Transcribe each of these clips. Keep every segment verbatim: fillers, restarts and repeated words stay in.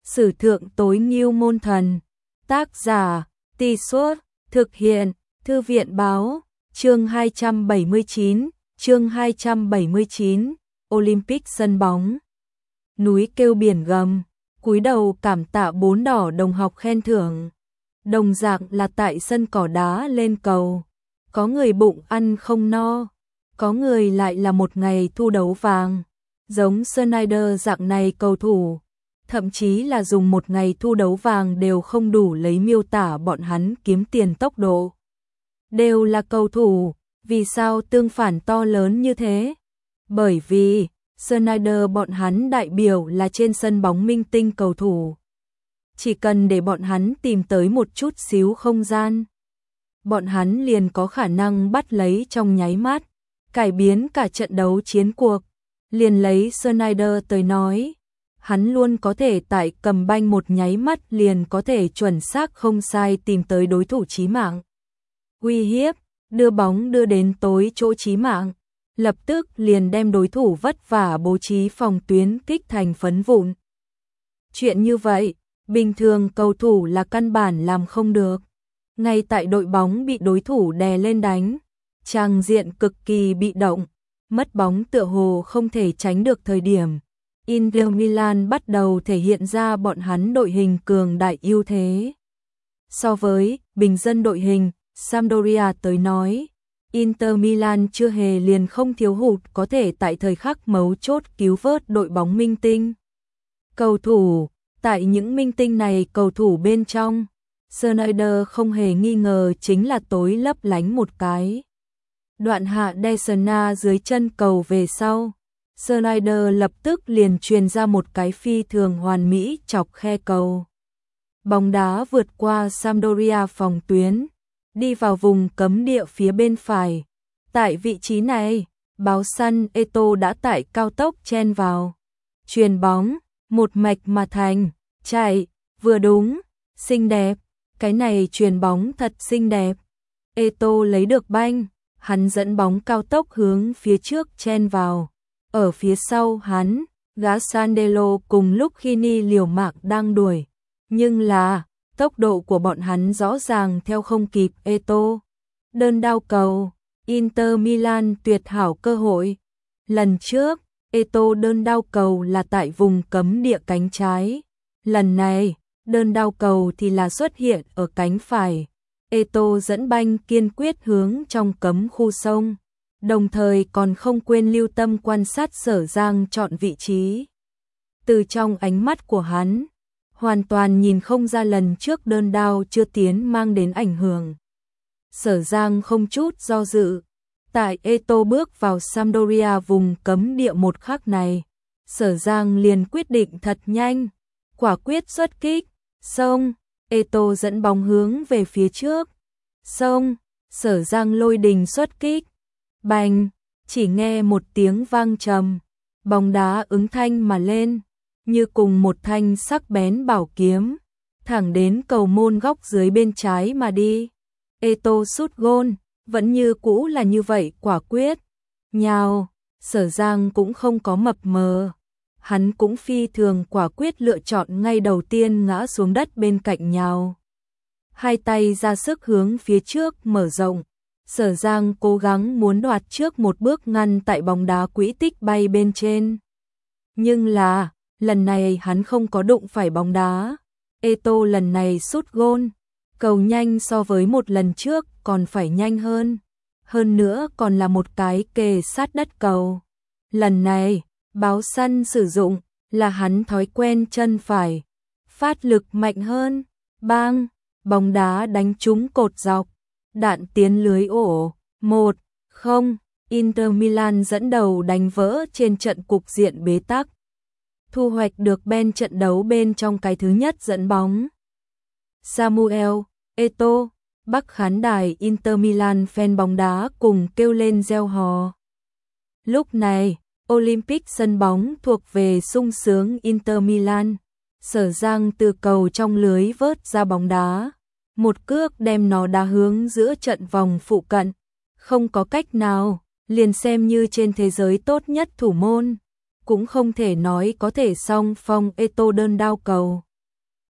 Sử thượng tối ngưu môn thần. Tác giả, Tì Suốt, thực hiện, Thư viện báo, chương hai trăm bảy mươi chín, chương hai trăm bảy mươi chín, Olympic sân bóng. Núi kêu biển gầm, cúi đầu cảm tạ bốn đỏ đồng học khen thưởng. Đồng dạng là tại sân cỏ đá lên cầu. Có người bụng ăn không no, có người lại là một ngày thu đấu vàng. Giống Snyder dạng này cầu thủ, thậm chí là dùng một ngày thu đấu vàng đều không đủ lấy miêu tả bọn hắn kiếm tiền tốc độ. Đều là cầu thủ, vì sao tương phản to lớn như thế? Bởi vì Snyder bọn hắn đại biểu là trên sân bóng minh tinh cầu thủ. Chỉ cần để bọn hắn tìm tới một chút xíu không gian, bọn hắn liền có khả năng bắt lấy trong nháy mắt, cải biến cả trận đấu chiến cuộc. Liền lấy Snyder tới nói, hắn luôn có thể tại cầm banh một nháy mắt liền có thể chuẩn xác không sai tìm tới đối thủ chí mạng. Uy hiếp, đưa bóng đưa đến tối chỗ chí mạng, lập tức liền đem đối thủ vất vả bố trí phòng tuyến kích thành phấn vụn. Chuyện như vậy, bình thường cầu thủ là căn bản làm không được. Ngay tại đội bóng bị đối thủ đè lên đánh, tràng diện cực kỳ bị động, mất bóng tựa hồ không thể tránh được thời điểm, Inter Milan bắt đầu thể hiện ra bọn hắn đội hình cường đại ưu thế. So với bình dân đội hình Sampdoria tới nói, Inter Milan chưa hề liền không thiếu hụt có thể tại thời khắc mấu chốt cứu vớt đội bóng minh tinh. Cầu thủ, tại những minh tinh này cầu thủ bên trong, Snyder không hề nghi ngờ chính là tối lấp lánh một cái. Đoạn hạ Desna dưới chân cầu về sau, Snyder lập tức liền truyền ra một cái phi thường hoàn mỹ chọc khe cầu. Bóng đá vượt qua Sampdoria phòng tuyến, đi vào vùng cấm địa phía bên phải. Tại vị trí này, báo săn Eto đã tải cao tốc chen vào. Chuyền bóng, một mạch mà thành, chạy, vừa đúng, xinh đẹp. Cái này chuyền bóng thật xinh đẹp. Eto lấy được banh, hắn dẫn bóng cao tốc hướng phía trước chen vào. Ở phía sau hắn, Gassandelo cùng lúc Khini liều mạng đang đuổi. Nhưng là, tốc độ của bọn hắn rõ ràng theo không kịp Eto. Đơn đao cầu, Inter Milan tuyệt hảo cơ hội. Lần trước, Eto đơn đao cầu là tại vùng cấm địa cánh trái. Lần này, đơn đao cầu thì là xuất hiện ở cánh phải. Eto dẫn banh kiên quyết hướng trong cấm khu sông, đồng thời còn không quên lưu tâm quan sát Sở Giang chọn vị trí. Từ trong ánh mắt của hắn, hoàn toàn nhìn không ra lần trước đơn đao chưa tiến mang đến ảnh hưởng. Sở Giang không chút do dự, tại Eto bước vào Sampdoria vùng cấm địa một khắc này, Sở Giang liền quyết định thật nhanh, quả quyết xuất kích. Xong, Eto dẫn bóng hướng về phía trước. Xong, Sở Giang lôi đình xuất kích. Bành, chỉ nghe một tiếng vang trầm, bóng đá ứng thanh mà lên, như cùng một thanh sắc bén bảo kiếm, thẳng đến cầu môn góc dưới bên trái mà đi. Eto sút gôn, vẫn như cũ là như vậy quả quyết. Nhào, Sở Giang cũng không có mập mờ. Hắn cũng phi thường quả quyết lựa chọn ngay đầu tiên ngã xuống đất bên cạnh nhào. Hai tay ra sức hướng phía trước mở rộng. Sở Giang cố gắng muốn đoạt trước một bước ngăn tại bóng đá quỹ tích bay bên trên. Nhưng là, lần này hắn không có đụng phải bóng đá. Eto lần này sút gôn, cầu nhanh so với một lần trước còn phải nhanh hơn. Hơn nữa còn là một cái kề sát đất cầu. Lần này, báo săn sử dụng là hắn thói quen chân phải, phát lực mạnh hơn. Bang, bóng đá đánh trúng cột dọc, đạn tiến lưới ổ. Một không, Inter Milan dẫn đầu đánh vỡ trên trận cục diện bế tắc, thu hoạch được bên trận đấu bên trong cái thứ nhất dẫn bóng. Samuel Eto, bắc khán đài Inter Milan fan bóng đá cùng kêu lên reo hò. Lúc này, Olympic sân bóng thuộc về sung sướng Inter Milan. Sở Giang từ cầu trong lưới vớt ra bóng đá, một cước đem nó đá hướng giữa trận vòng phụ cận. Không có cách nào, liền xem như trên thế giới tốt nhất thủ môn, cũng không thể nói có thể song phong Eto đơn đao cầu.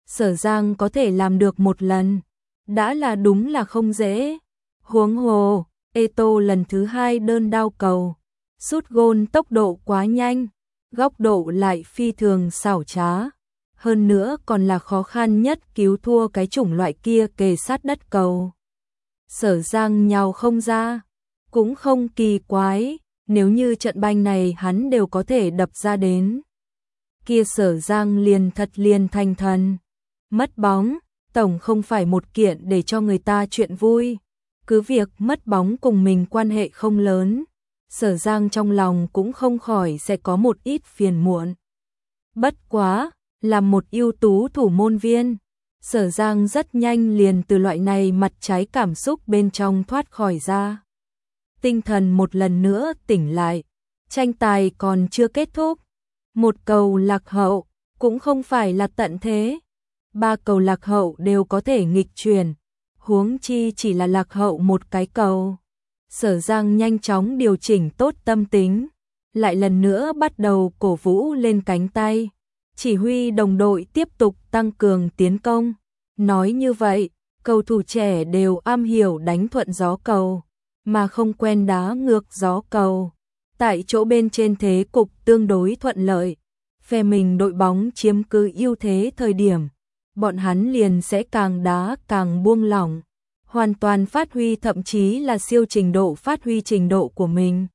Sở Giang có thể làm được một lần, đã là đúng là không dễ. Huống hồ, Eto lần thứ hai đơn đao cầu, sút gôn tốc độ quá nhanh, góc độ lại phi thường xảo trá. Hơn nữa còn là khó khăn nhất cứu thua cái chủng loại kia kề sát đất cầu. Sở Giang nhào không ra, cũng không kỳ quái, nếu như trận banh này hắn đều có thể đập ra đến. Kia Sở Giang liền thật liền thành thần. Mất bóng, tổng không phải một kiện để cho người ta chuyện vui. Cứ việc mất bóng cùng mình quan hệ không lớn, Sở Giang trong lòng cũng không khỏi sẽ có một ít phiền muộn. Bất quá, là một ưu tú thủ môn viên, Sở Giang rất nhanh liền từ loại này mặt trái cảm xúc bên trong thoát khỏi ra. Tinh thần một lần nữa tỉnh lại, tranh tài còn chưa kết thúc. Một cầu lạc hậu, cũng không phải là tận thế. Ba cầu lạc hậu đều có thể nghịch chuyển, huống chi chỉ là lạc hậu một cái cầu. Sở Giang nhanh chóng điều chỉnh tốt tâm tính, lại lần nữa bắt đầu cổ vũ lên cánh tay, chỉ huy đồng đội tiếp tục tăng cường tiến công. Nói như vậy, cầu thủ trẻ đều am hiểu đánh thuận gió cầu, mà không quen đá ngược gió cầu. Tại chỗ bên trên thế cục tương đối thuận lợi, phe mình đội bóng chiếm cứ ưu thế thời điểm, bọn hắn liền sẽ càng đá càng buông lỏng, hoàn toàn phát huy thậm chí là siêu trình độ phát huy trình độ của mình.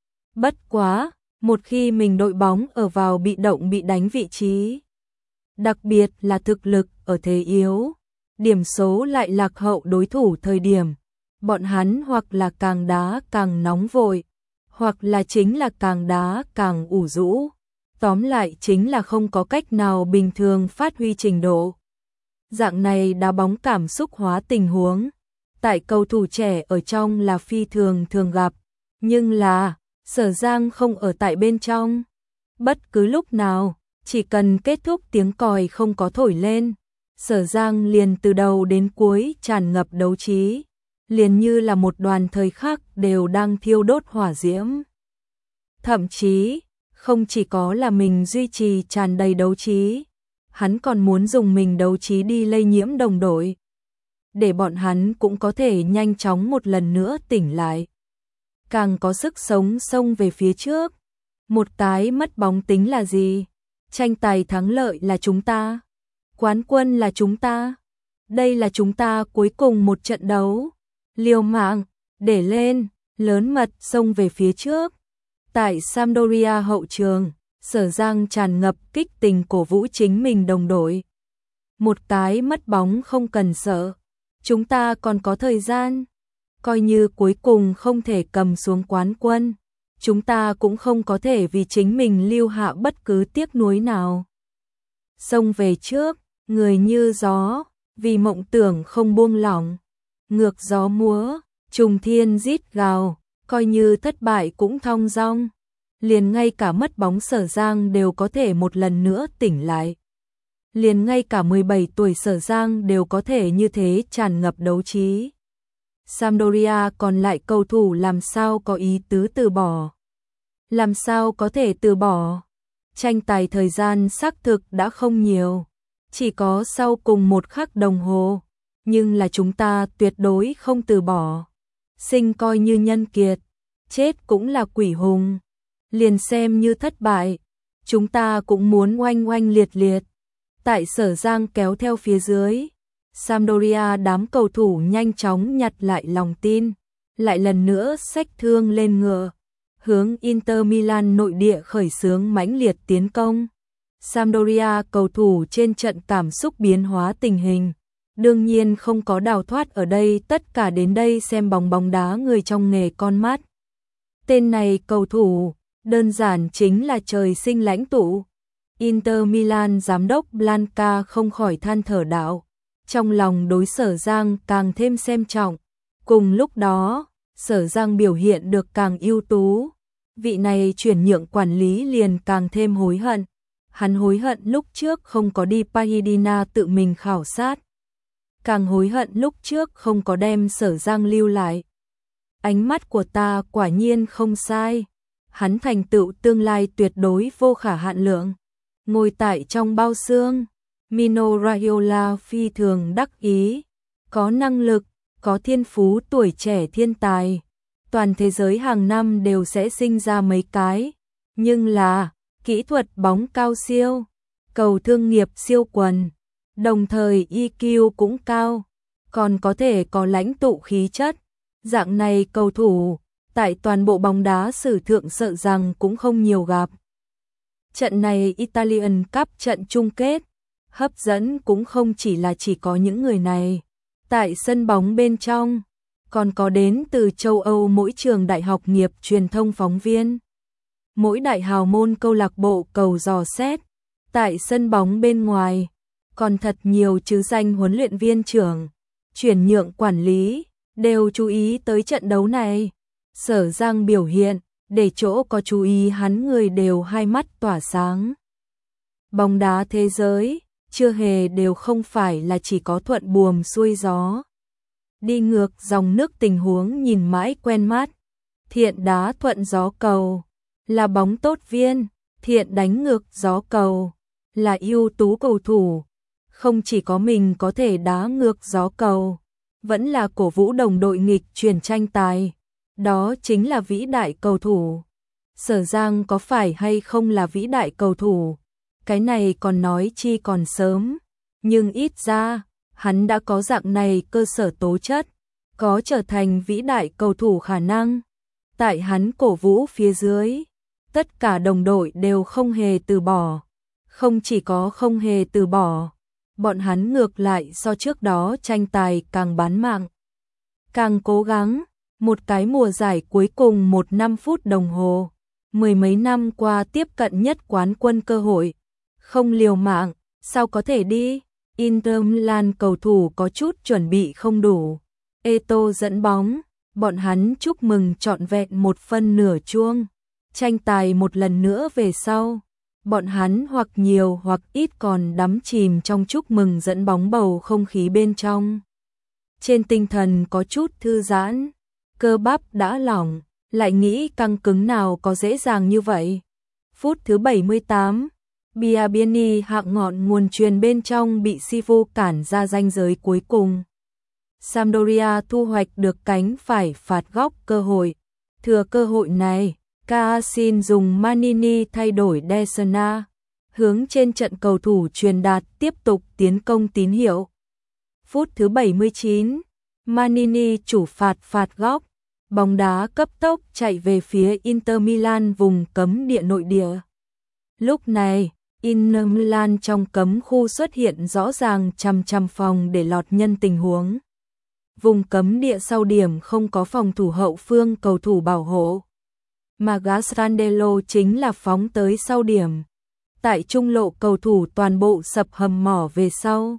Bất quá, một khi mình đội bóng ở vào bị động bị đánh vị trí, đặc biệt là thực lực ở thế yếu, điểm số lại lạc hậu đối thủ thời điểm, bọn hắn hoặc là càng đá càng nóng vội, hoặc là chính là càng đá càng ủ rũ. Tóm lại chính là không có cách nào bình thường phát huy trình độ. Dạng này đá bóng cảm xúc hóa tình huống, tại cầu thủ trẻ ở trong là phi thường thường gặp, nhưng là Sở Giang không ở tại bên trong. Bất cứ lúc nào, chỉ cần kết thúc tiếng còi không có thổi lên, Sở Giang liền từ đầu đến cuối tràn ngập đấu trí, liền như là một đoàn thời khắc đều đang thiêu đốt hỏa diễm. Thậm chí, không chỉ có là mình duy trì tràn đầy đấu trí, hắn còn muốn dùng mình đấu trí đi lây nhiễm đồng đội, để bọn hắn cũng có thể nhanh chóng một lần nữa tỉnh lại, càng có sức sống xông về phía trước. Một cái mất bóng tính là gì? Tranh tài thắng lợi là chúng ta, quán quân là chúng ta, đây là chúng ta cuối cùng một trận đấu, liều mạng, để lên, lớn mật xông về phía trước. Tại Sampdoria hậu trường, Sở Giang tràn ngập kích tình cổ vũ chính mình đồng đội. Một cái mất bóng không cần sợ, chúng ta còn có thời gian, coi như cuối cùng không thể cầm xuống quán quân, chúng ta cũng không có thể vì chính mình lưu hạ bất cứ tiếc nuối nào. Xông về trước, người như gió, vì mộng tưởng không buông lỏng, ngược gió múa, trùng thiên rít gào, coi như thất bại cũng thong dong. Liền ngay cả mất bóng Sở Giang đều có thể một lần nữa tỉnh lại. Liền ngay cả mười bảy tuổi Sở Giang đều có thể như thế tràn ngập đấu trí. Sampdoria còn lại cầu thủ làm sao có ý tứ từ bỏ? Làm sao có thể từ bỏ? Tranh tài thời gian xác thực đã không nhiều, chỉ có sau cùng một khắc đồng hồ, nhưng là chúng ta tuyệt đối không từ bỏ. Sinh coi như nhân kiệt, chết cũng là quỷ hùng. Liền xem như thất bại, chúng ta cũng muốn oanh oanh liệt liệt. Tại Sở Giang kéo theo phía dưới, Sampdoria đám cầu thủ nhanh chóng nhặt lại lòng tin, lại lần nữa xách thương lên ngựa, hướng Inter Milan nội địa khởi xướng mãnh liệt tiến công. Sampdoria cầu thủ trên trận cảm xúc biến hóa tình hình, đương nhiên không có đào thoát ở đây, tất cả đến đây xem bóng bóng đá người trong nghề con mắt. Tên này cầu thủ đơn giản chính là trời sinh lãnh tụ. Inter Milan giám đốc Blanca không khỏi than thở đạo, trong lòng đối Sở Giang càng thêm xem trọng. Cùng lúc đó, Sở Giang biểu hiện được càng ưu tú, vị này chuyển nhượng quản lý liền càng thêm hối hận. Hắn hối hận lúc trước không có đi Pahidina tự mình khảo sát, càng hối hận lúc trước không có đem Sở Giang lưu lại. Ánh mắt của ta quả nhiên không sai, hắn thành tựu tương lai tuyệt đối vô khả hạn lượng. Ngồi tại trong bao xương, Mino Raiola phi thường đắc ý, có năng lực, có thiên phú, tuổi trẻ thiên tài. Toàn thế giới hàng năm đều sẽ sinh ra mấy cái, nhưng là kỹ thuật bóng cao siêu, cầu thương nghiệp siêu quần, đồng thời i kiu cũng cao, còn có thể có lãnh tụ khí chất. Dạng này cầu thủ, tại toàn bộ bóng đá sử thượng sợ rằng cũng không nhiều gặp. Trận này Italian Cup trận chung kết, hấp dẫn cũng không chỉ là chỉ có những người này. Tại sân bóng bên trong, còn có đến từ châu Âu mỗi trường đại học nghiệp truyền thông phóng viên. Mỗi đại hào môn câu lạc bộ cầu dò xét. Tại sân bóng bên ngoài, còn thật nhiều chứ danh huấn luyện viên trưởng, chuyển nhượng quản lý, đều chú ý tới trận đấu này. Sở Giang biểu hiện, để chỗ có chú ý hắn người đều hai mắt tỏa sáng. Bóng đá thế giới, chưa hề đều không phải là chỉ có thuận buồm xuôi gió. Đi ngược dòng nước tình huống nhìn mãi quen mắt. Thiện đá thuận gió cầu, là bóng tốt viên, Thiện đánh ngược gió cầu, là ưu tú cầu thủ. Không chỉ có mình có thể đá ngược gió cầu, vẫn là cổ vũ đồng đội nghịch chuyển tranh tài. Đó chính là vĩ đại cầu thủ. Sở Giang có phải hay không là vĩ đại cầu thủ? Cái này còn nói chi còn sớm, nhưng ít ra, hắn đã có dạng này cơ sở tố chất, có trở thành vĩ đại cầu thủ khả năng. Tại hắn cổ vũ phía dưới, tất cả đồng đội đều không hề từ bỏ. Không chỉ có không hề từ bỏ, bọn hắn ngược lại so trước đó tranh tài càng bán mạng, càng cố gắng. Một cái mùa giải cuối cùng một năm phút đồng hồ, mười mấy năm qua tiếp cận nhất quán quân cơ hội, không liều mạng, sao có thể đi? Inter Milan cầu thủ có chút chuẩn bị không đủ. Eto'o dẫn bóng, bọn hắn chúc mừng trọn vẹn một phân nửa chuông. Tranh tài một lần nữa về sau, bọn hắn hoặc nhiều hoặc ít còn đắm chìm trong chúc mừng dẫn bóng bầu không khí bên trong. Trên tinh thần có chút thư giãn, cơ bắp đã lỏng, lại nghĩ căng cứng nào có dễ dàng như vậy. Phút thứ bảy mươi tám, Biabiany hạng ngọn nguồn truyền bên trong bị Sifu cản ra ranh giới cuối cùng. Sampdoria thu hoạch được cánh phải phạt góc cơ hội. Thừa cơ hội này, Caassin dùng Manini thay đổi Desna, hướng trên trận cầu thủ truyền đạt tiếp tục tiến công tín hiệu. Phút thứ bảy mươi chín, Manini chủ phạt phạt góc, bóng đá cấp tốc chạy về phía Inter Milan vùng cấm địa nội địa. Lúc này, Inter Milan trong cấm khu xuất hiện rõ ràng trăm trăm phòng để lọt nhân tình huống. Vùng cấm địa sau điểm không có phòng thủ hậu phương cầu thủ bảo hộ, mà Gastaldo chính là phóng tới sau điểm. Tại trung lộ cầu thủ toàn bộ sập hầm mỏ về sau.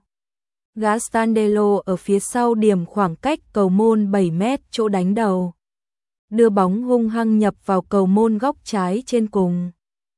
Gastaldo ở phía sau điểm khoảng cách cầu môn bảy mét chỗ đánh đầu, đưa bóng hung hăng nhập vào cầu môn góc trái trên cùng.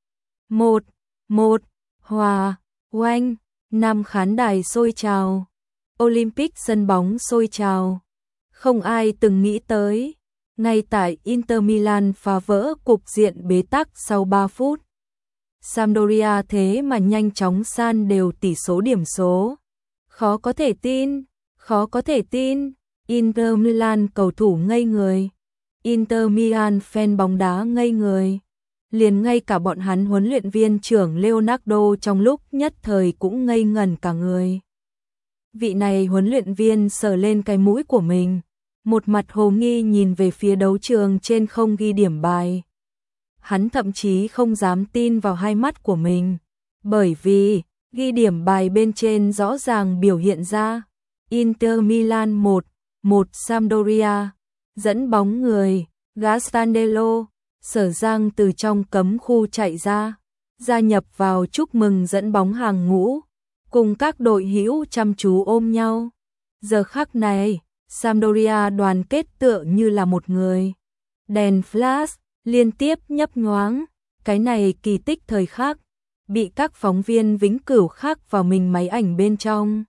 một một hòa, oanh, năm khán đài sôi trào. Olympic sân bóng sôi trào. Không ai từng nghĩ tới, ngay tại Inter Milan phá vỡ cục diện bế tắc sau ba phút, Sampdoria thế mà nhanh chóng san đều tỷ số điểm số. Khó có thể tin, khó có thể tin, Inter Milan cầu thủ ngây người, Inter Milan fan bóng đá ngây người, liền ngay cả bọn hắn huấn luyện viên trưởng Leonardo trong lúc nhất thời cũng ngây ngẩn cả người. Vị này huấn luyện viên sờ lên cái mũi của mình, một mặt hồ nghi nhìn về phía đấu trường trên không ghi điểm bài. Hắn thậm chí không dám tin vào hai mắt của mình, bởi vì ghi điểm bài bên trên rõ ràng biểu hiện ra Inter Milan một một Sampdoria, dẫn bóng người, Gastaldo, Sở Giang từ trong cấm khu chạy ra, gia nhập vào chúc mừng dẫn bóng hàng ngũ, cùng các đội hữu chăm chú ôm nhau. Giờ khắc này, Sampdoria đoàn kết tựa như là một người. Đèn flash liên tiếp nhấp nhoáng, cái này kỳ tích thời khắc, bị các phóng viên vĩnh cửu khắc vào mình máy ảnh bên trong.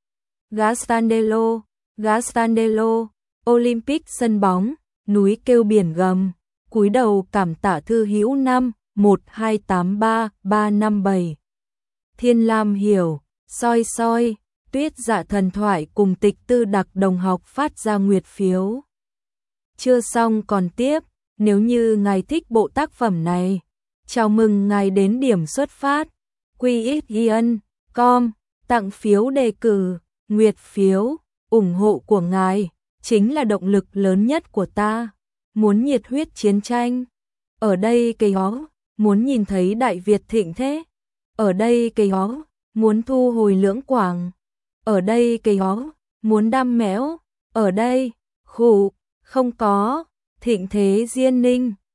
Gastaldo, Gastaldo, Olympic sân bóng, núi kêu biển gầm, cúi đầu cảm tạ thư hữu năm một hai tám ba ba năm bảy. Thiên Lam hiểu, Soi soi, Tuyết Dạ Thần Thoại cùng Tịch Tư Đặc đồng học phát ra nguyệt phiếu. Chưa xong còn tiếp, nếu như ngài thích bộ tác phẩm này, chào mừng ngài đến điểm xuất phát quy ích yên chấm com, tặng phiếu đề cử, nguyệt phiếu, ủng hộ của ngài chính là động lực lớn nhất của ta. Muốn nhiệt huyết chiến tranh, ở đây cây ó, muốn nhìn thấy Đại Việt thịnh thế, ở đây cây ó, muốn thu hồi Lưỡng Quảng, ở đây cây ó, muốn đam mẽo, ở đây, khủ, không có, thịnh thế Diên Ninh.